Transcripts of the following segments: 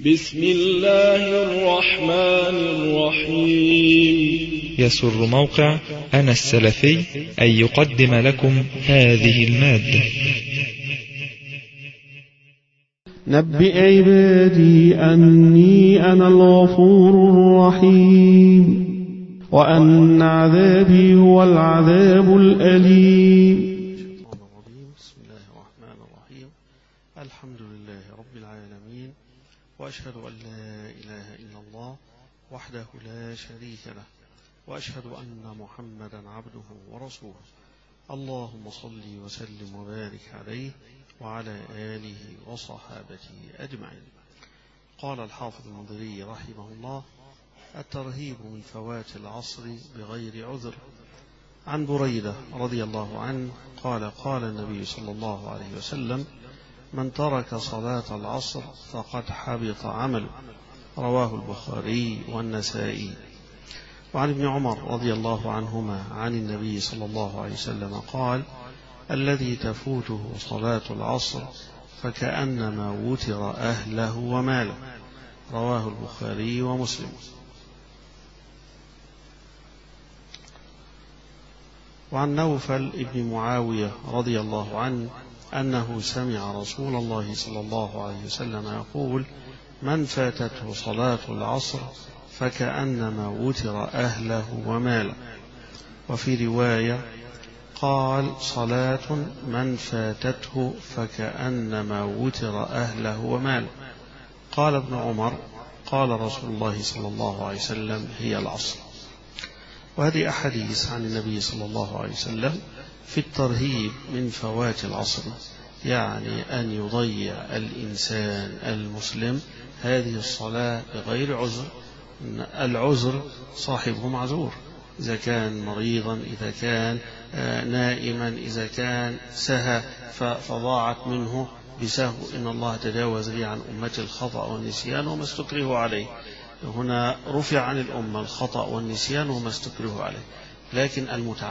بسم الله الرحمن الرحيم. يسر موقع أنا السلفي أن يقدم لكم هذه المادة. نبئ عبادي أني أنا الغفور الرحيم وأن عذابي هو العذاب الأليم. بسم الله الرحمن الرحيم. الحمد لله رب العالمين، وأشهد أن لا إله إلا الله وحده لا شريك له، وأشهد أن محمدا عبده ورسوله. اللهم صل وسلم وبارك عليه وعلى آله وصحابته أجمعين. قال الحافظ المنذري رحمه الله: الترهيب من فوات العصر بغير عذر. عن بريدة رضي الله عنه قال: قال النبي صلى الله عليه وسلم: من ترك صلاة العصر فقد حبط عمله. رواه البخاري والنسائي. وعن ابن عمر رضي الله عنهما عن النبي صلى الله عليه وسلم قال: الذي تفوته صلاة العصر فكأنما وتر أهله وماله. رواه البخاري ومسلم. وعن نوفل ابن معاوية رضي الله عنه أنه سمع رسول الله صلى الله عليه وسلم يقول: من فاتته صلاة العصر فكأنما وتر أهله وماله. وفي رواية قال: صلاة من فاتته فكأنما وتر أهله وماله. قال ابن عمر: قال رسول الله صلى الله عليه وسلم: هي العصر. وهذه أحاديث عن النبي صلى الله عليه وسلم في الترهيب من فوات العصر، يعني أن يضيع الإنسان المسلم هذه الصلاة بغير عذر. العذر صاحبه معذور، إذا كان مريضا، إذا كان نائما، إذا كان سهى فضاعت منه بسهو، إن الله تجاوز لي عن أمتي الخطأ والنسيان وما استكره عليه. هنا رفع عن الأمة الخطأ والنسيان وما استكره عليه. لكن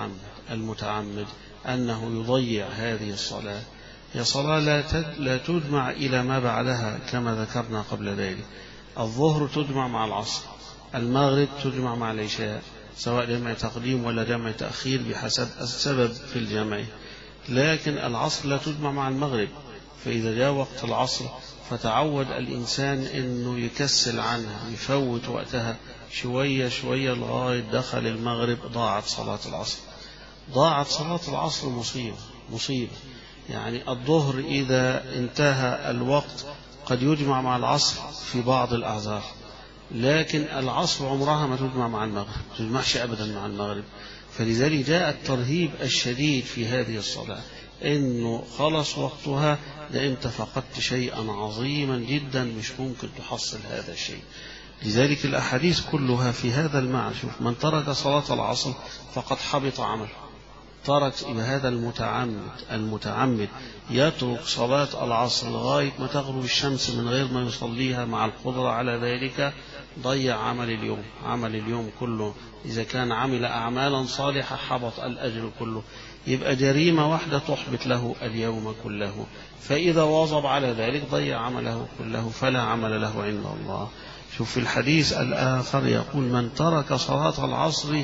المتعمد أنه يضيع هذه الصلاة، هي صلاة لا تجمع إلى ما بعدها كما ذكرنا قبل ذلك. الظهر تجمع مع العصر، المغرب تجمع مع العشاء، سواء جمع تقديم ولا جمع تأخير بحسب السبب في الجمع. لكن العصر لا تجمع مع المغرب، فإذا جاء وقت العصر فتعود الإنسان أنه يكسل عنها، يفوت وقتها شوية شوية لغاية دخل المغرب، ضاعت صلاة العصر. ضاعت صلاة العصر مصيبة. يعني الظهر إذا انتهى الوقت قد يجمع مع العصر في بعض الأعذار، لكن العصر عمرها ما تجمع مع المغرب، ما تجمعش أبدا مع المغرب. فلذلك جاء الترهيب الشديد في هذه الصلاة، إنه خلص وقتها، ده أنت فقدت شيئا عظيما جدا، مش ممكن تحصل هذا الشيء. لذلك الأحاديث كلها في هذا المعنى. شوف: من ترك صلاة العصر فقد حبط عمله. ترك هذا المتعمد يترك صلاة العصر لغاية ما تغرب الشمس من غير ما يصليها مع القدرة على ذلك، ضيع عمل اليوم كله. إذا كان عمل أعمالا صالحة حبط الأجر كله، يبقى جريمة واحدة تحبط له اليوم كله. فإذا واظب على ذلك ضيع عمله كله، فلا عمل له عند الله. شوف في الحديث الآخر يقول: من ترك صلاة العصر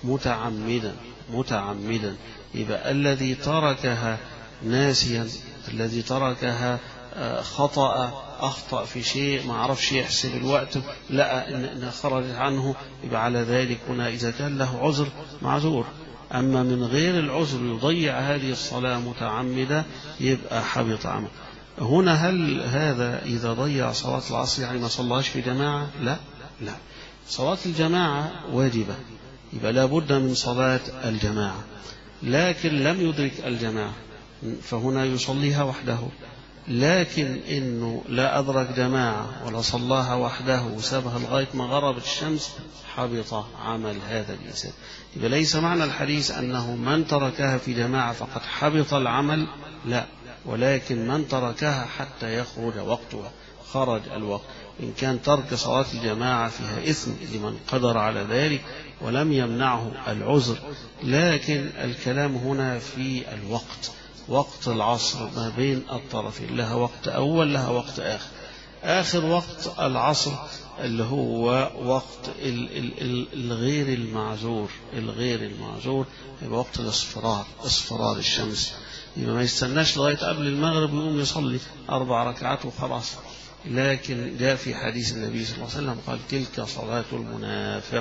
متعمدا، يبقى الذي تركها ناسيا، الذي تركها أخطأ في شيء، ما عرفش يحسب الوقت، لا إن خرج عنه، يبقى على ذلك هنا إذا كان له عذر معذور. أما من غير العذر يضيع هذه الصلاة متعمدة، يبقى حبط عمله. هنا هل هذا إذا ضيع صلاة العصر يعني ما صلاش في جماعة؟ لا، صلاة الجماعة واجبة، يبقى لا بد من صلاة الجماعة، لكن لم يدرك الجماعة فهنا يصليها وحده. لكن إنه لا أدرك جماعة ولا صلاها وحده وسابها لغاية ما غربت الشمس، حبط عمل هذا الإنسان. يبقى ليس معنى الحديث أنه من تركها في جماعة فقد حبط العمل، لا، ولكن من تركها حتى يخرج وقتها، خرج الوقت. إن كان ترك صلاة الجماعة فيها إثم لمن قدر على ذلك ولم يمنعه العذر، لكن الكلام هنا في الوقت، وقت العصر ما بين الطرفين، لها وقت أول لها وقت آخر. آخر وقت العصر اللي هو وقت الغير المعذور، يبقى وقت اصفرار الشمس، يبقى ما يستناش لغاية قبل المغرب يقوم يصلي 4 ركعات وخلاص. لكن جاء في حديث النبي صلى الله عليه وسلم قال تلك صلاة المنافق،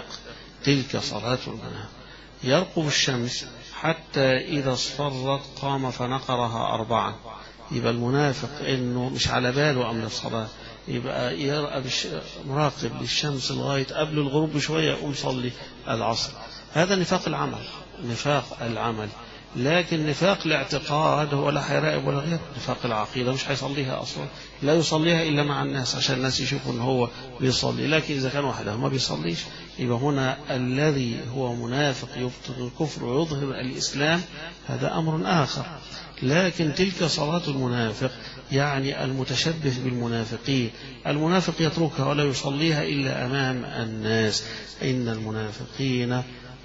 يرقب الشمس حتى إذا اصفرت قام فنقرها 4. يبقى المنافق إنه مش على باله أمر الصلاة، يبقى مراقب للشمس لغاية قبل الغروب بشوية يقوم يصلي العصر. هذا نفاق العمل. لكن نفاق الاعتقاد هو لا هيراقب ولا غير. نفاق العقيدة مش هيصليها أصلا، لا يصليها إلا مع الناس عشان الناس يشوفوا إن هو بيصلي. لكن إذا كان وحده ما بيصليش، يبقى هنا الذي هو منافق يبطن الكفر ويظهر الإسلام، هذا أمر آخر. لكن تلك صلاة المنافق يعني المتشبه بالمنافقين. المنافق يتركها ولا يصليها إلا أمام الناس. إن المنافقين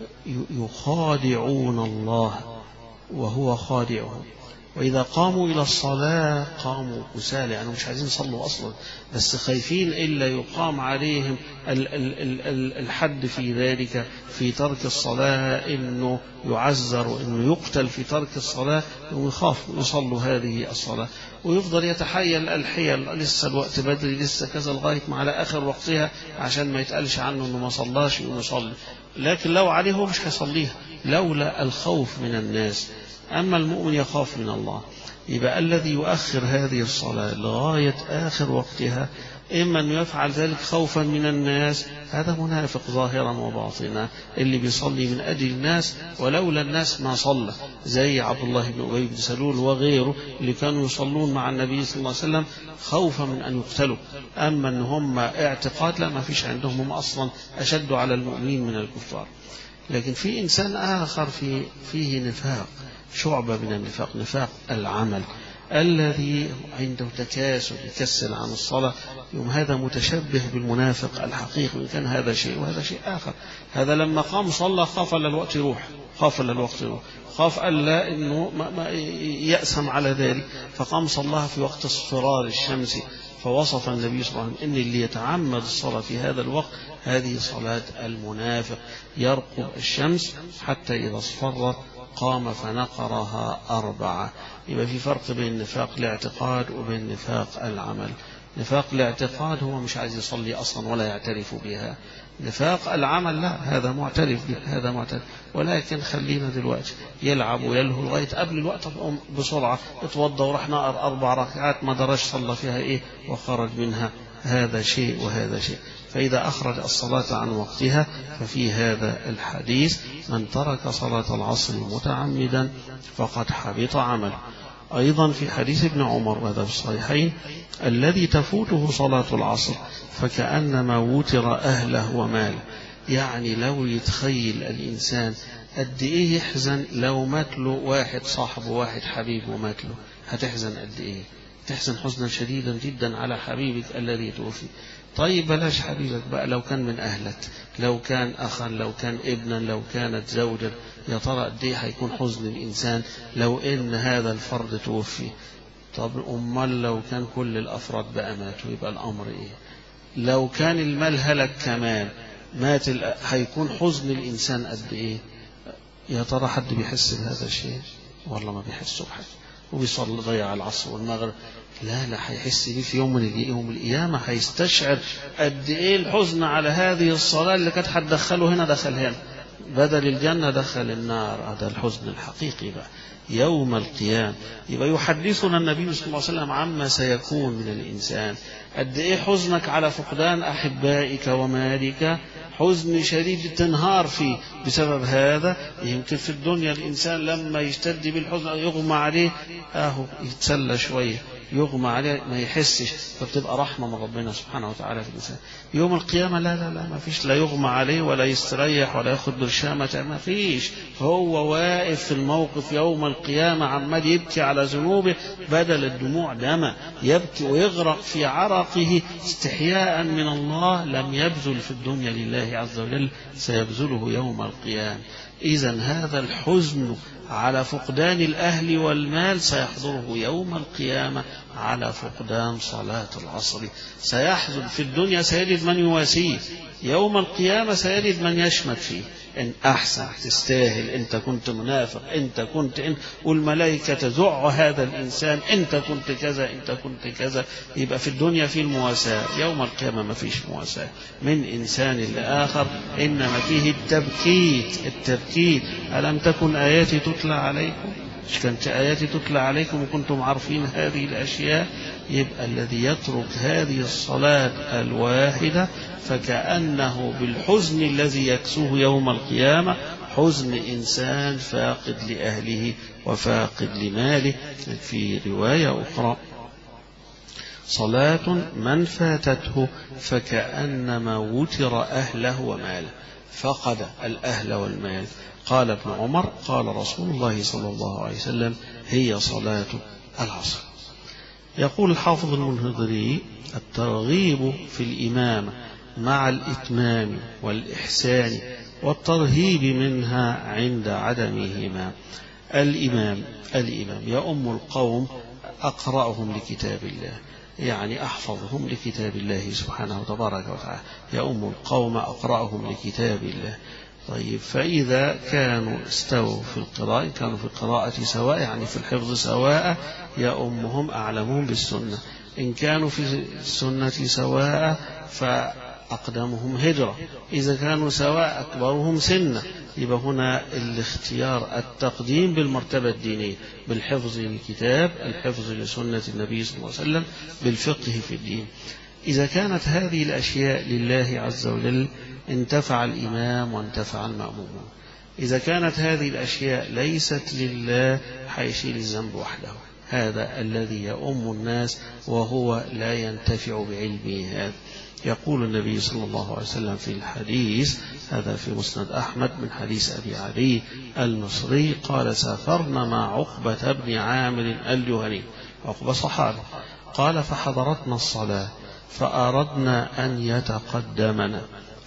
يخادعون الله وهو خادعهم، وإذا قاموا إلى الصلاة قاموا كسالى، يعني مش عايزين يصلوا أصلا، بس خايفين إلا يقام عليهم الحد في ذلك، في ترك الصلاة، إنه يعذر وإنه يقتل في ترك الصلاة، ويخافوا يصلوا هذه الصلاة، ويفضل يتحيل الحيل، لسه الوقت بدري، لسه كذا، لغاية ما على آخر وقتها عشان ما يتقالش عنه إنه ما صلاش يقوم يصلي. لكن لو عليه هو مش هيصليها لولا الخوف من الناس. أما المؤمن يخاف من الله، يبقى الذي يؤخر هذه الصلاة لغاية آخر وقتها إما أن يفعل ذلك خوفا من الناس، هذا منافق ظاهرا وباطنا، اللي بيصلي من أجل الناس ولولا الناس ما صلى، زي عبد الله بن أبي بن سلول وغيره اللي كانوا يصلون مع النبي صلى الله عليه وسلم خوفا من أن يقتلوا. أما أن هم اعتقاد لا، ما فيش عندهم، هم أصلا أشد على المؤمنين من الكفار. لكن في إنسان آخر فيه نفاق، شعبة من النفاق، نفاق العمل، الذي عنده تكاسل، يكسل عن الصلاة، يوم هذا متشبه بالمنافق الحقيقي، وإن كان هذا شيء وهذا شيء آخر. هذا لما قام صلى خاف ألا الوقت يروح، خاف ألا إنه ما يأسم على ذلك، فقام صلاها في وقت اصفرار الشمس. فوصف النبي صلى الله عليه وسلم إن اللي يتعمد الصلاة في هذا الوقت هذه صلاة المنافق، يرقب الشمس حتى إذا اصفرت قام فنقرها 4. يبقى في فرق بين نفاق الاعتقاد وبين نفاق العمل. نفاق الاعتقاد هو مش عايز يصلي أصلا ولا يعترف بها. نفاق العمل لا، هذا معترف بها، ولكن خلينا دلوقتي يلعب ويلهو لغاية قبل الوقت، بسرعة اتوضى وراح نقر 4 ركعات ما درش صلى فيها إيه وخرج منها، هذا شيء وهذا شيء. فإذا أخرج الصلاة عن وقتها ففي هذا الحديث من ترك صلاة العصر متعمدا فقد حبط عمله. أيضا في حديث ابن عمر وهذا في الصحيحين الذي تفوته صلاة العصر فكأنما وتر أهله وماله. يعني لو يتخيل الإنسان قد إيه يحزن لو مات له واحد صاحبه، واحد حبيبه مات له، هتحزن قد إيه؟ تحزن حزنا شديدا جدا على حبيبك الذي توفي. طيب بلاش حبيبك بقى، لو كان من أهلك، لو كان أخا، لو كان ابنا، لو كانت زوجا، يا ترى قد إيه هيكون حزن الإنسان لو إن هذا الفرد توفي؟ طب أمال لو كان كل الأفراد بقى ماتوا يبقى الأمر إيه؟ لو كان المال هلك كمان مات، هيكون حزن الإنسان قد إيه؟ يا ترى حد بيحس بهذا الشيء؟ والله ما بيحسوا بحاجة، وبيصلي ضيع العصر والمغرب، لا هيحس بيه في يوم القيامة، هيستشعر قد إيه الحزن على هذه الصلاة اللي كانت هتدخله هنا دخل هنا، بدل الجنة دخل النار. هذا الحزن الحقيقي بقى يوم القيامة. يبقى يحدثنا النبي صلى الله عليه وسلم عما سيكون من الإنسان. قد إيه حزنك على فقدان أحبائك ومالك، حزن شديد تنهار فيه بسبب هذا. يمكن في الدنيا الإنسان لما يشتد بالحزن يغمى عليه، يتسلى شوية، يغمى عليه ما يحسش، فبتبقى رحمة من ربنا سبحانه وتعالى في الإنسان. يوم القيامة لا ما فيش، لا يغمى عليه ولا يستريح ولا ياخد برشامة، ما فيش. هو واقف في الموقف يوم القيامة عمال يبكي على ذنوبه، بدل الدموع دم، يبكي ويغرق في عرقه استحياء من الله لم يبذل في الدنيا لله عز وجل، سيبذله يوم القيامة. إذن هذا الحزن على فقدان الأهل والمال سيحضره يوم القيامة على فقدان صلاة العصر. سيحزن في الدنيا سيجد من يواسيه، يوم القيامة سيجد من يشمت فيه. إن أحسن تستاهل، أنت كنت منافق، أنت كنت والملائكة تزع هذا الإنسان، أنت كنت كذا، أنت كنت كذا. يبقى في الدنيا في المواساة، يوم القيامة ما فيش مواساة من إنسان لآخر، إنما فيه التبكيت. ألم تكن آياتي تتلى عليكم؟ مش كانت آياتي تتلى عليكم وكنتم عارفين هذه الأشياء؟ يبقى الذي يترك هذه الصلاة الواحدة فكأنه بالحزن الذي يكسوه يوم القيامة حزن إنسان فاقد لأهله وفاقد لماله. في رواية أخرى: صلاة من فاتته فكأنما وتر أهله وماله، فقد الأهل والمال. قال ابن عمر: قال رسول الله صلى الله عليه وسلم: هي صلاة العصر. يقول الحافظ المنهضري: الترغيب في الإمامة مع الإتمام والإحسان والترهيب منها عند عدمهما. الإمام يؤم القوم أقرأهم لكتاب الله، يعني أحفظهم لكتاب الله سبحانه وتبارك وتعالى. يؤم القوم أقرأهم لكتاب الله. طيب، فإذا كانوا استووا في القراءة، كانوا في القراءة سواء، يعني في الحفظ سواء، يؤمهم أعلمهم بالسنة. إن كانوا في السنة سواء فأقدمهم هجرة. إذا كانوا سواء أكبرهم سنة. يبقى هنا الاختيار، التقديم بالمرتبة الدينية، بالحفظ للكتاب، الحفظ لسنة النبي صلى الله عليه وسلم، بالفقه في الدين. إذا كانت هذه الأشياء لله عز وجل انتفع الإمام وانتفع المأمومون. إذا كانت هذه الأشياء ليست لله حيشيل الذنب وحده، هذا الذي يؤم الناس وهو لا ينتفع بعلمه. هذا يقول النبي صلى الله عليه وسلم في الحديث هذا في مسند أحمد من حديث أبي علي المصري قال: سافرنا مع عقبة بن عامر الجهني. عقبة صحابي. قال: فحضرتنا الصلاة فأردنا أن يتقدمنا،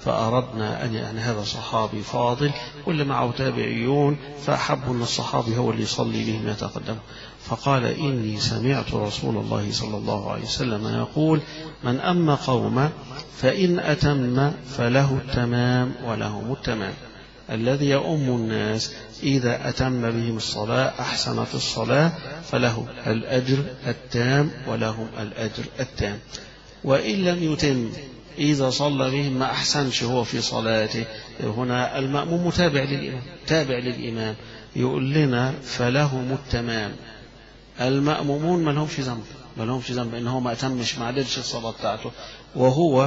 يعني هذا صحابي فاضل واللي معه تابعيون، فأحبوا أن الصحابي هو اللي يصلي بهم يتقدم. فقال: إني سمعت رسول الله صلى الله عليه وسلم يقول: من أم قوما فإن أتم فله التمام ولهم التمام. الذي يؤم الناس إذا أتم بهم الصلاة، أحسن في الصلاة، فله الأجر التام ولهم الأجر التام. وإن لم يتم، إذا صلى بهم ما أحسنش هو في صلاته، هنا المأموم تابع للإمام، يقول لنا فلهم التمام. المأمومون ما لهمش ذنب إنه ما أتمش، ما عدلش الصلاة بتاعته، وهو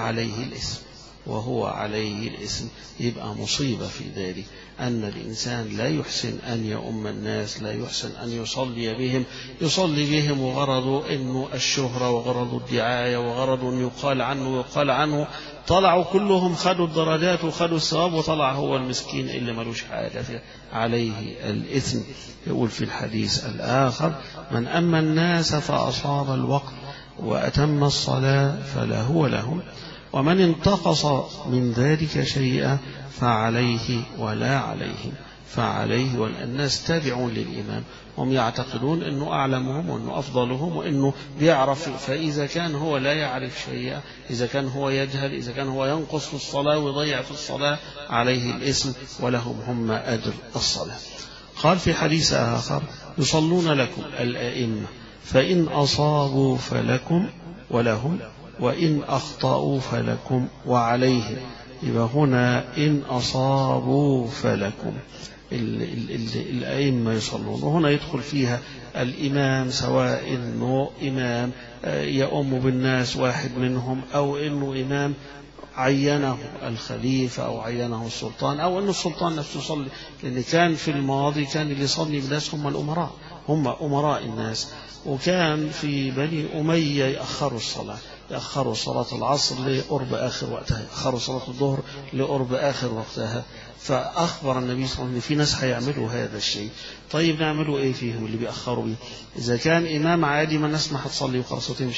عليه الإثم. يبقى مصيبة في ذلك أن الإنسان لا يحسن أن يؤم الناس، لا يحسن أن يصلي بهم وغرضه إنه الشهرة وغرضه الدعاية وغرضه أن يقال عنه. طلعوا كلهم خدوا الدرجات وخدوا الثواب، وطلع هو المسكين اللي ملوش حاجة عليه الإثم. يقول في الحديث الآخر: من أما الناس فأصاب الوقت وأتم الصلاة فله ولهم، ومن انتقص من ذلك شيئا فعليه ولا عليهم. والناس تابعون للإمام، هم يعتقدون أنه أعلمهم وأنه أفضلهم وأنه بيعرف. فإذا كان هو لا يعرف شيئا، إذا كان هو يجهل، إذا كان هو ينقص في الصلاة ويضيع في الصلاة، عليه الإثم ولهم هم أجر الصلاة. قال في حديث آخر: يصلون لكم الأئمة فإن أصابوا فلكم ولهم، وإن أخطأوا فلكم وعليهم. يبقى هنا إن أصابوا فلكم، الأئمة يصلون، وهنا يدخل فيها الإمام، سواء إنه إمام يؤم بالناس واحد منهم، أو إنه إمام عينه الخليفة أو عينه السلطان، أو أن السلطان نفسه يصلي. لأن كان في الماضي كان اللي يصلي بالناس هم الأمراء، هم أمراء الناس. وكان في بني أمية يأخروا صلاة العصر لقرب آخر وقتها، يأخروا صلاة الظهر لقرب آخر وقتها. فأخبر النبي صلى الله عليه وسلم في ناس هيعملوا هذا الشيء. طيب نعملوا إيه فيهم اللي بيأخروا بيه؟ إذا كان إمام عادي ما الناس ما هتصلي وخلاص وتمشي،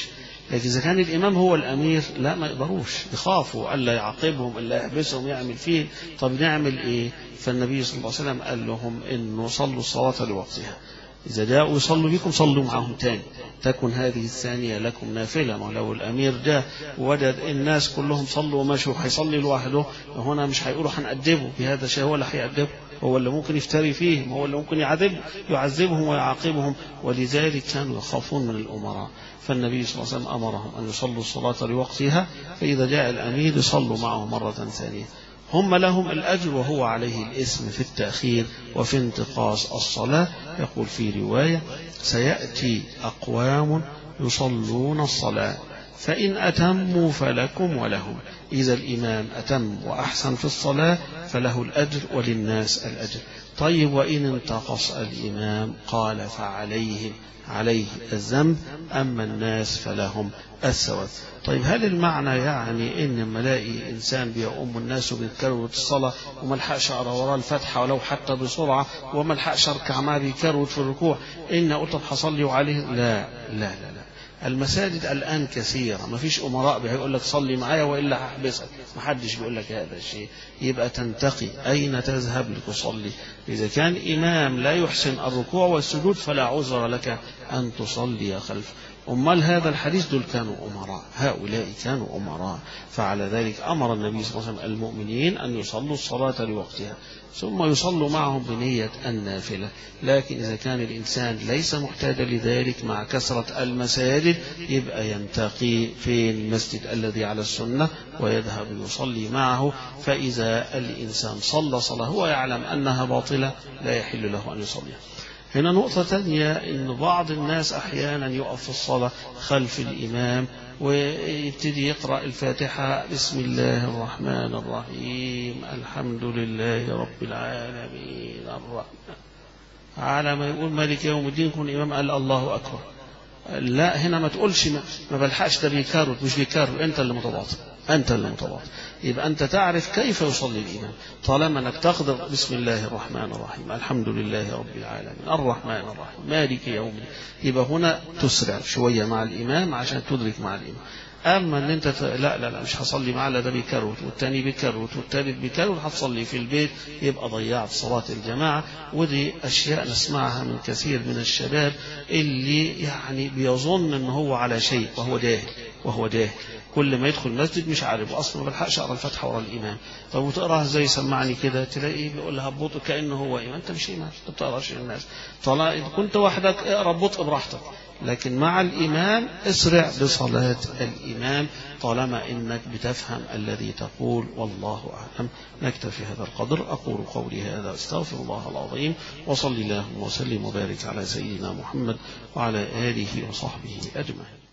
لكن إذا كان الإمام هو الأمير لا، ما يقدروش، يخافوا ألا يعاقبهم ألا يحبسهم يعمل فيه. طب نعمل إيه؟ فالنبي صلى الله عليه وسلم قال لهم إنه صلوا الصلاة لوقتها، إذا جاءوا يصلوا بكم صلوا معهم تاني، تكن هذه الثانية لكم نافلة. ما لو الأمير جاء ووجد الناس كلهم صلوا ومشوا هيصلي لوحده، هنا مش هيقولوا هنأدبه بهذا الشيء، هو اللي هيأدبه، هو اللي ممكن يفتري فيهم، هو اللي ممكن يعذبهم ويعاقبهم. ولذلك كانوا يخافون من الأمراء. فالنبي صلى الله عليه وسلم أمرهم أن يصلوا الصلاة لوقتها، فإذا جاء الأمير يصلوا معه مرة ثانية. هم لهم الأجر وهو عليه الإثم في التأخير وفي انتقاص الصلاة. يقول في رواية: سيأتي أقوام يصلون الصلاة فإن أتموا فلكم ولهم. إذا الإمام أتم وأحسن في الصلاة فله الأجر وللناس الأجر. طيب وإن انتقص الإمام قال فعليه الذنب، أما الناس فلهم الثواب. طيب هل المعنى يعني إن لما الاقي إنسان بيؤم الناس وبيكروت الصلاة وما لحقش أقرأ وراه الفاتحة ولو حتى بسرعة وما لحقش أركع معاه بيكروت في الركوع، إن قلت هصلي وعليه؟ لا لا لا لا. المساجد الآن كثيرة، ما فيش أمراء بيقول لك صلي معايا وإلا هحبسك، ما حدش بيقول لك هذا الشيء. يبقى تنتقي أين تذهب لتصلي. إذا كان إمام لا يحسن الركوع والسجود فلا عذر لك أن تصلي خلفه. أمال هذا الحديث دول كانوا أمراء، هؤلاء كانوا أمراء. فعلى ذلك أمر النبي صلى الله عليه وسلم المؤمنين أن يصلوا الصلاة لوقتها ثم يصلوا معهم بنية النافلة. لكن إذا كان الإنسان ليس محتاجا لذلك مع كثرة المساجد يبقى ينتقي في المسجد الذي على السنة ويذهب يصلي معه. فإذا الإنسان صلى صلاة هو يعلم أنها باطلة لا يحل له أن يصلي. هنا نقطة ثانية، إن بعض الناس أحيانا يقف في الصلاة خلف الإمام ويبتدي يقرأ الفاتحة بسم الله الرحمن الرحيم الحمد لله رب العالمين الرحمن، على ما يقول مالك يوم الدين يكون الإمام قال الله أكبر. لا، هنا ما تقولش ما بلحقش، ده بيكارت مش بيكارت، أنت اللي متباطئ، أنت اللي متباطئ. يبقى أنت تعرف كيف يصلي الإمام طالما أنك تقدر بسم الله الرحمن الرحيم الحمد لله رب العالمين الرحمن الرحيم مالك يوم الدين. يبقى هنا تسرع شوية مع الإمام عشان تدرك مع الإمام. أما أن أنت لا مش هصلي معاه، لا ده بيكروت والتاني بيكروت والتالت بيكروت، هتصلي في البيت يبقى ضيعت صلاة الجماعة. ودي أشياء نسمعها من كثير من الشباب اللي يعني بيظن أنه هو على شيء وهو جاهل كل ما يدخل المسجد مش عارف أصلا، ما بلحقش أقرأ الفاتحة ورا الإمام. طب وتقراها زي سمعني كده، تلاقيه بيقول لها ببطء كأنه هو إمام. أنت مش إمام، أنت بتقراش الناس. طالما إذا كنت وحدك اقرأ ببطء براحتك، لكن مع الإمام اسرع بصلاة الإمام طالما إنك بتفهم الذي تقول. والله أعلم. نكتفي هذا القدر. أقول قولي هذا استغفر الله العظيم وصلي الله وسلم وبارك على سيدنا محمد وعلى آله وصحبه أجمعين.